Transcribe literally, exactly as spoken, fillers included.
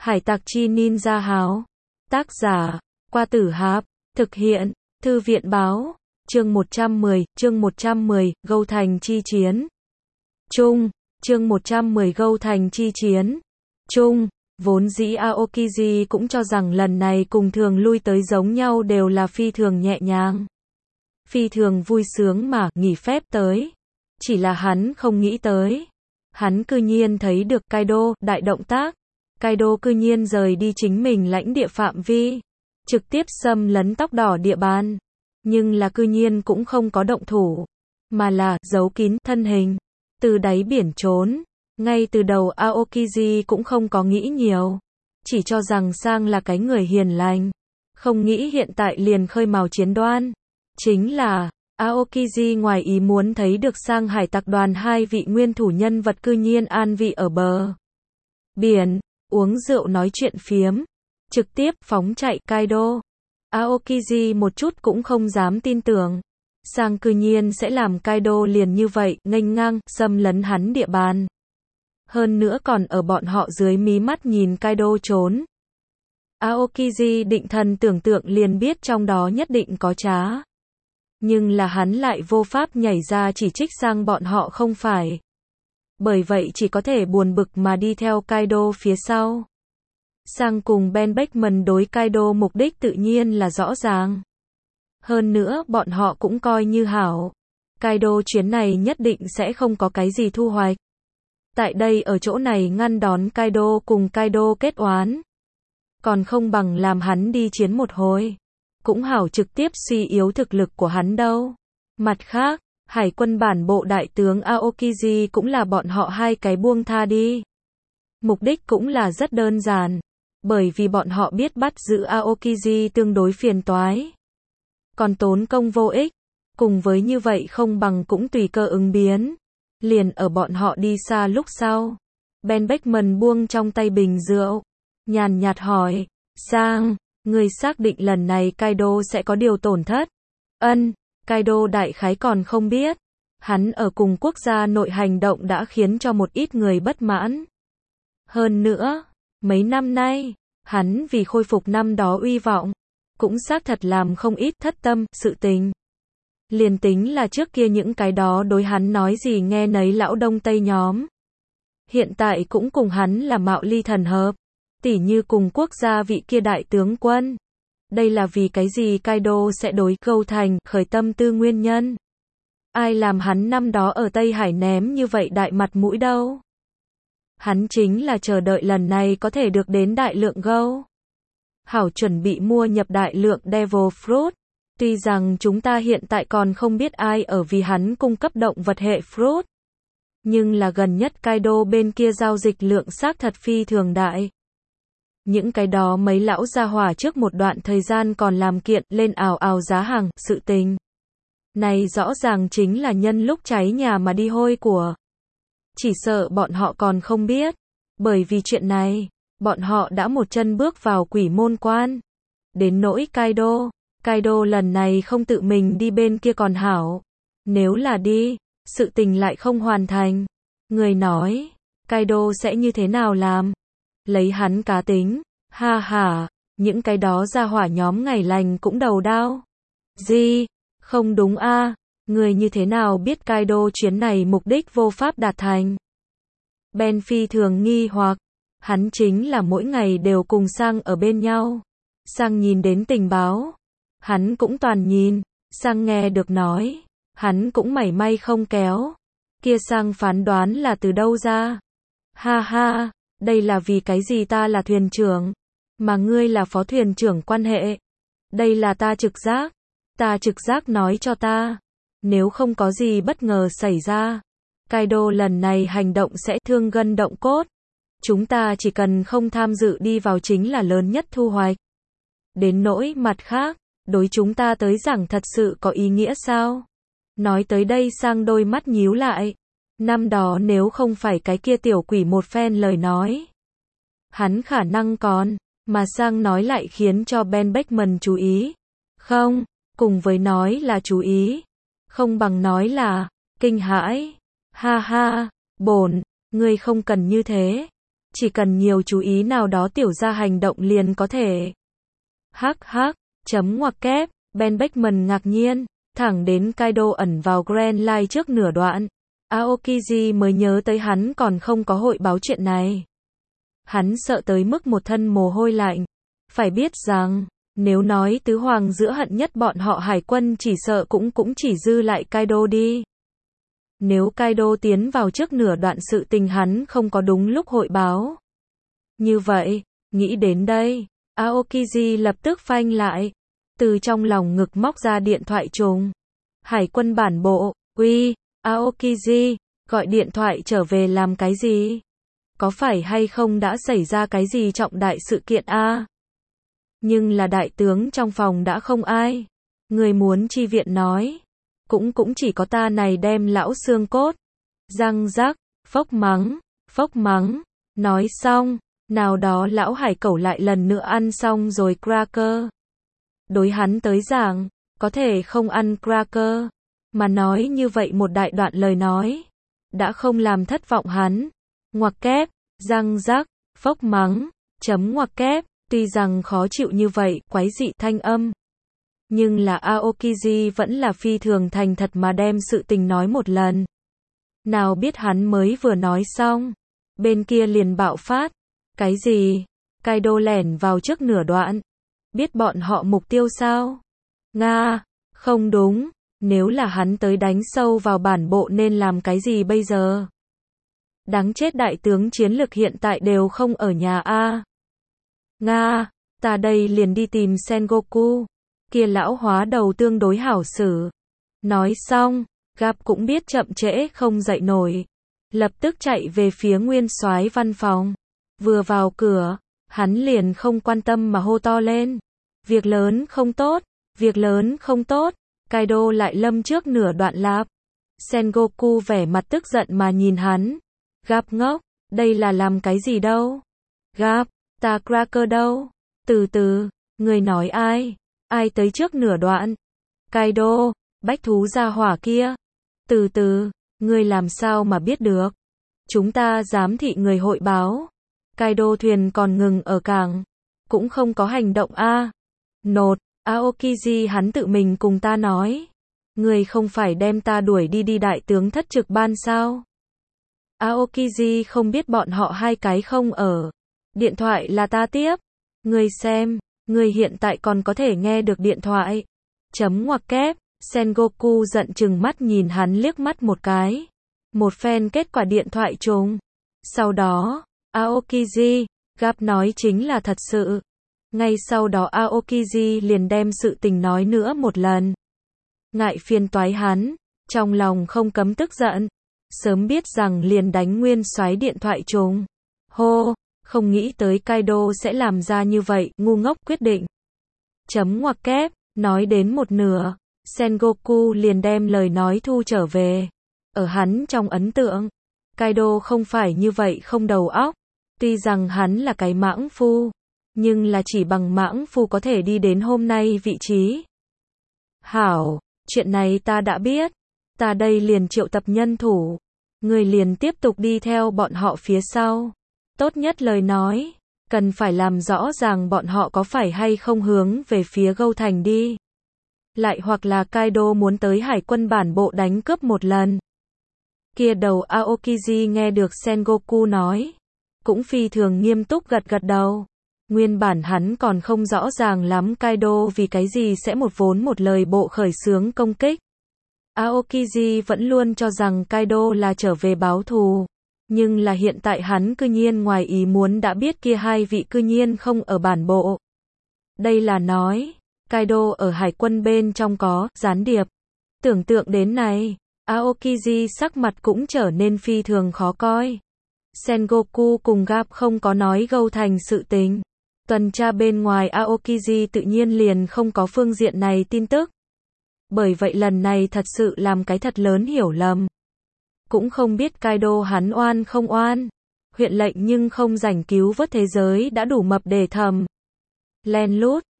Hải tặc chi ninja háo. Tác giả, Qua Tử Hạp. Thực hiện, Thư viện báo. Chương một trăm mười, chương một trăm mười, Gâu Thành chi chiến. Chung, chương một trăm mười Gâu Thành chi chiến. Chung, vốn dĩ Aokiji cũng cho rằng lần này cùng thường lui tới giống nhau đều là phi thường nhẹ nhàng. Phi thường vui sướng mà, nghỉ phép tới. Chỉ là hắn không nghĩ tới. Hắn cư nhiên thấy được Kaido, đại động tác. Kaido cư nhiên rời đi chính mình lãnh địa phạm vi. Trực tiếp xâm lấn tóc đỏ địa bàn. Nhưng là cư nhiên cũng không có động thủ. Mà là, giấu kín thân hình. Từ đáy biển trốn. Ngay từ đầu Aokiji cũng không có nghĩ nhiều. Chỉ cho rằng Sang là cái người hiền lành. Không nghĩ hiện tại liền khơi mào chiến đoan. Chính là, Aokiji ngoài ý muốn thấy được Sang hải tặc đoàn hai vị nguyên thủ nhân vật cư nhiên an vị ở bờ biển, uống rượu nói chuyện phiếm. Trực tiếp phóng chạy Kaido. Aokiji một chút cũng không dám tin tưởng. Sang cư nhiên sẽ làm Kaido liền như vậy, nghênh ngang, xâm lấn hắn địa bàn. Hơn nữa còn ở bọn họ dưới mí mắt nhìn Kaido trốn. Aokiji định thần tưởng tượng liền biết trong đó nhất định có trá. Nhưng là hắn lại vô pháp nhảy ra chỉ trích Sang bọn họ không phải. Bởi vậy chỉ có thể buồn bực mà đi theo Kaido phía sau. Sang cùng Ben Beckman đối Kaido mục đích tự nhiên là rõ ràng. Hơn nữa bọn họ cũng coi như hảo. Kaido chuyến này nhất định sẽ không có cái gì thu hoạch. Tại đây ở chỗ này ngăn đón Kaido cùng Kaido kết oán. Còn không bằng làm hắn đi chiến một hồi. Cũng hảo trực tiếp suy yếu thực lực của hắn đâu. Mặt khác, hải quân bản bộ đại tướng Aokiji cũng là bọn họ hai cái buông tha đi. Mục đích cũng là rất đơn giản. Bởi vì bọn họ biết bắt giữ Aokiji tương đối phiền toái. Còn tốn công vô ích. Cùng với như vậy không bằng cũng tùy cơ ứng biến. Liền ở bọn họ đi xa lúc sau. Ben Beckman buông trong tay bình rượu. Nhàn nhạt hỏi. Sang, người xác định lần này Kaido sẽ có điều tổn thất. Ân, Kaido đại khái còn không biết. Hắn ở cùng quốc gia nội hành động đã khiến cho một ít người bất mãn. Hơn nữa, mấy năm nay, hắn vì khôi phục năm đó uy vọng, cũng xác thật làm không ít thất tâm, sự tình. Liền tính là trước kia những cái đó đối hắn nói gì nghe nấy lão đông tây nhóm. Hiện tại cũng cùng hắn là mạo ly thần hợp, tỉ như cùng quốc gia vị kia đại tướng quân. Đây là vì cái gì Kaido sẽ đối Gâu Thành khởi tâm tư nguyên nhân. Ai làm hắn năm đó ở Tây Hải ném như vậy đại mặt mũi đâu. Hắn chính là chờ đợi lần này có thể được đến đại lượng Gâu. Hảo chuẩn bị mua nhập đại lượng Devil Fruit. Tuy rằng chúng ta hiện tại còn không biết ai ở vì hắn cung cấp động vật hệ Fruit. Nhưng là gần nhất Kaido bên kia giao dịch lượng xác thật phi thường đại. Những cái đó mấy lão gia hỏa trước một đoạn thời gian còn làm kiện lên ào ào giá hàng, sự tình. Này rõ ràng chính là nhân lúc cháy nhà mà đi hôi của. Chỉ sợ bọn họ còn không biết. Bởi vì chuyện này, bọn họ đã một chân bước vào quỷ môn quan. Đến nỗi Kaido, Kaido lần này không tự mình đi bên kia còn hảo. Nếu là đi, sự tình lại không hoàn thành. Người nói, Kaido sẽ như thế nào làm? Lấy hắn cá tính, ha ha, những cái đó ra hỏa nhóm ngày lành cũng đầu đau. Gì? Không đúng a, người như thế nào biết Kaido chuyến này mục đích vô pháp đạt thành? Ben phi thường nghi hoặc, hắn chính là mỗi ngày đều cùng Sang ở bên nhau. Sang nhìn đến tình báo, hắn cũng toàn nhìn. Sang nghe được nói, hắn cũng mảy may không kéo. Kia Sang phán đoán là từ đâu ra? Ha ha, đây là vì cái gì ta là thuyền trưởng, mà ngươi là phó thuyền trưởng quan hệ. Đây là ta trực giác. Ta trực giác nói cho ta, nếu không có gì bất ngờ xảy ra, Kaido lần này hành động sẽ thương gân động cốt. Chúng ta chỉ cần không tham dự đi vào chính là lớn nhất thu hoạch. Đến nỗi mặt khác, đối chúng ta tới rằng thật sự có ý nghĩa sao? Nói tới đây Sang đôi mắt nhíu lại. Năm đó nếu không phải cái kia tiểu quỷ một phen lời nói, hắn khả năng còn, mà Sang nói lại khiến cho Ben Beckman chú ý. Không, cùng với nói là chú ý, không bằng nói là kinh hãi. Ha ha, bổn, ngươi không cần như thế. chỉ cần nhiều chú ý nào đó tiểu ra hành động liền có thể. Hắc hắc, chấm ngoặc kép, Ben Beckman ngạc nhiên, thẳng đến Kaido ẩn vào Grand Line trước nửa đoạn. Aokiji mới nhớ tới hắn còn không có hội báo chuyện này. Hắn sợ tới mức một thân mồ hôi lạnh. Phải biết rằng, nếu nói tứ hoàng giữa hận nhất bọn họ hải quân chỉ sợ cũng cũng chỉ dư lại Kaido đi. Nếu Kaido tiến vào trước nửa đoạn sự tình hắn không có đúng lúc hội báo. Như vậy, nghĩ đến đây, Aokiji lập tức phanh lại. Từ trong lòng ngực móc ra điện thoại trùng. Hải quân bản bộ, uy, Aokiji, gọi điện thoại trở về làm cái gì? Có phải hay không đã xảy ra cái gì trọng đại sự kiện a? Nhưng là đại tướng trong phòng đã không ai. Người muốn chi viện nói. Cũng cũng chỉ có ta này đem lão xương cốt. Răng rắc, phốc mắng, phốc mắng. Nói xong, nào đó lão hải cẩu lại lần nữa ăn xong rồi cracker. Đối hắn tới giảng, có thể không ăn cracker. Mà nói như vậy một đại đoạn lời nói. Đã không làm thất vọng hắn. Ngoặc kép, răng rắc, phốc mắng, chấm ngoặc kép. Tuy rằng khó chịu như vậy, quái dị thanh âm. Nhưng là Aokiji vẫn là phi thường thành thật mà đem sự tình nói một lần. Nào biết hắn mới vừa nói xong. Bên kia liền bạo phát. Cái gì? Kaido lẻn vào trước nửa đoạn. Biết bọn họ mục tiêu sao? Nga, không đúng. Nếu là hắn tới đánh sâu vào bản bộ nên làm cái gì bây giờ? Đáng chết đại tướng chiến lực hiện tại đều không ở nhà a. Nga, ta đây liền đi tìm Sengoku. Kia lão hóa đầu tương đối hảo xử. Nói xong, Gap cũng biết chậm trễ không dậy nổi. Lập tức chạy về phía nguyên soái văn phòng. Vừa vào cửa, hắn liền không quan tâm mà hô to lên. Việc lớn không tốt, việc lớn không tốt. Kaido lại lâm trước nửa đoạn lạp. Sengoku vẻ mặt tức giận mà nhìn hắn. Gap ngốc, đây là làm cái gì đâu? Gap, ta cracker đâu? Từ từ, người nói ai? Ai tới trước nửa đoạn? Kaido, bách thú gia hỏa kia. Từ từ, người làm sao mà biết được? Chúng ta giám thị người hội báo. Kaido thuyền còn ngừng ở cảng. Cũng không có hành động a. Nột, Aokiji hắn tự mình cùng ta nói. Người không phải đem ta đuổi đi đi đại tướng thất trực ban sao? Aokiji không biết bọn họ hai cái không ở. Điện thoại là ta tiếp. Người xem, người hiện tại còn có thể nghe được điện thoại. Chấm ngoặc kép, Sengoku giận chừng mắt nhìn hắn liếc mắt một cái. Một phen kết quả điện thoại trùng. Sau đó, Aokiji, Gap nói chính là thật sự. Ngay sau đó Aokiji liền đem sự tình nói nữa một lần. Ngại phiền toái hắn, trong lòng không cấm tức giận. Sớm biết rằng liền đánh nguyên soái điện thoại trùng. Hô, không nghĩ tới Kaido sẽ làm ra như vậy, ngu ngốc quyết định. Chấm ngoặc kép, nói đến một nửa. Sengoku liền đem lời nói thu trở về. Ở hắn trong ấn tượng, Kaido không phải như vậy không đầu óc. Tuy rằng hắn là cái mãng phu, nhưng là chỉ bằng mãng phu có thể đi đến hôm nay vị trí. Hảo, chuyện này ta đã biết. Ta đây liền triệu tập nhân thủ. Người liền tiếp tục đi theo bọn họ phía sau. Tốt nhất lời nói, cần phải làm rõ ràng bọn họ có phải hay không hướng về phía Gâu Thành đi. Lại hoặc là Kaido muốn tới hải quân bản bộ đánh cướp một lần. Kia đầu Aokiji nghe được Sengoku nói. Cũng phi thường nghiêm túc gật gật đầu. Nguyên bản hắn còn không rõ ràng lắm Kaido vì cái gì sẽ một vốn một lời bộ khởi xướng công kích. Aokiji vẫn luôn cho rằng Kaido là trở về báo thù. Nhưng là hiện tại hắn cư nhiên ngoài ý muốn đã biết kia hai vị cư nhiên không ở bản bộ. Đây là nói, Kaido ở hải quân bên trong có gián điệp. Tưởng tượng đến này, Aokiji sắc mặt cũng trở nên phi thường khó coi. Sengoku cùng Gap không có nói Gâu Thành sự tình. Tuần tra bên ngoài Aokiji tự nhiên liền không có phương diện này tin tức. Bởi vậy lần này thật sự làm cái thật lớn hiểu lầm. Cũng không biết Kaido hắn oan không oan. Huyện lệnh nhưng không rảnh cứu vớt thế giới đã đủ mập để thầm. Len lút,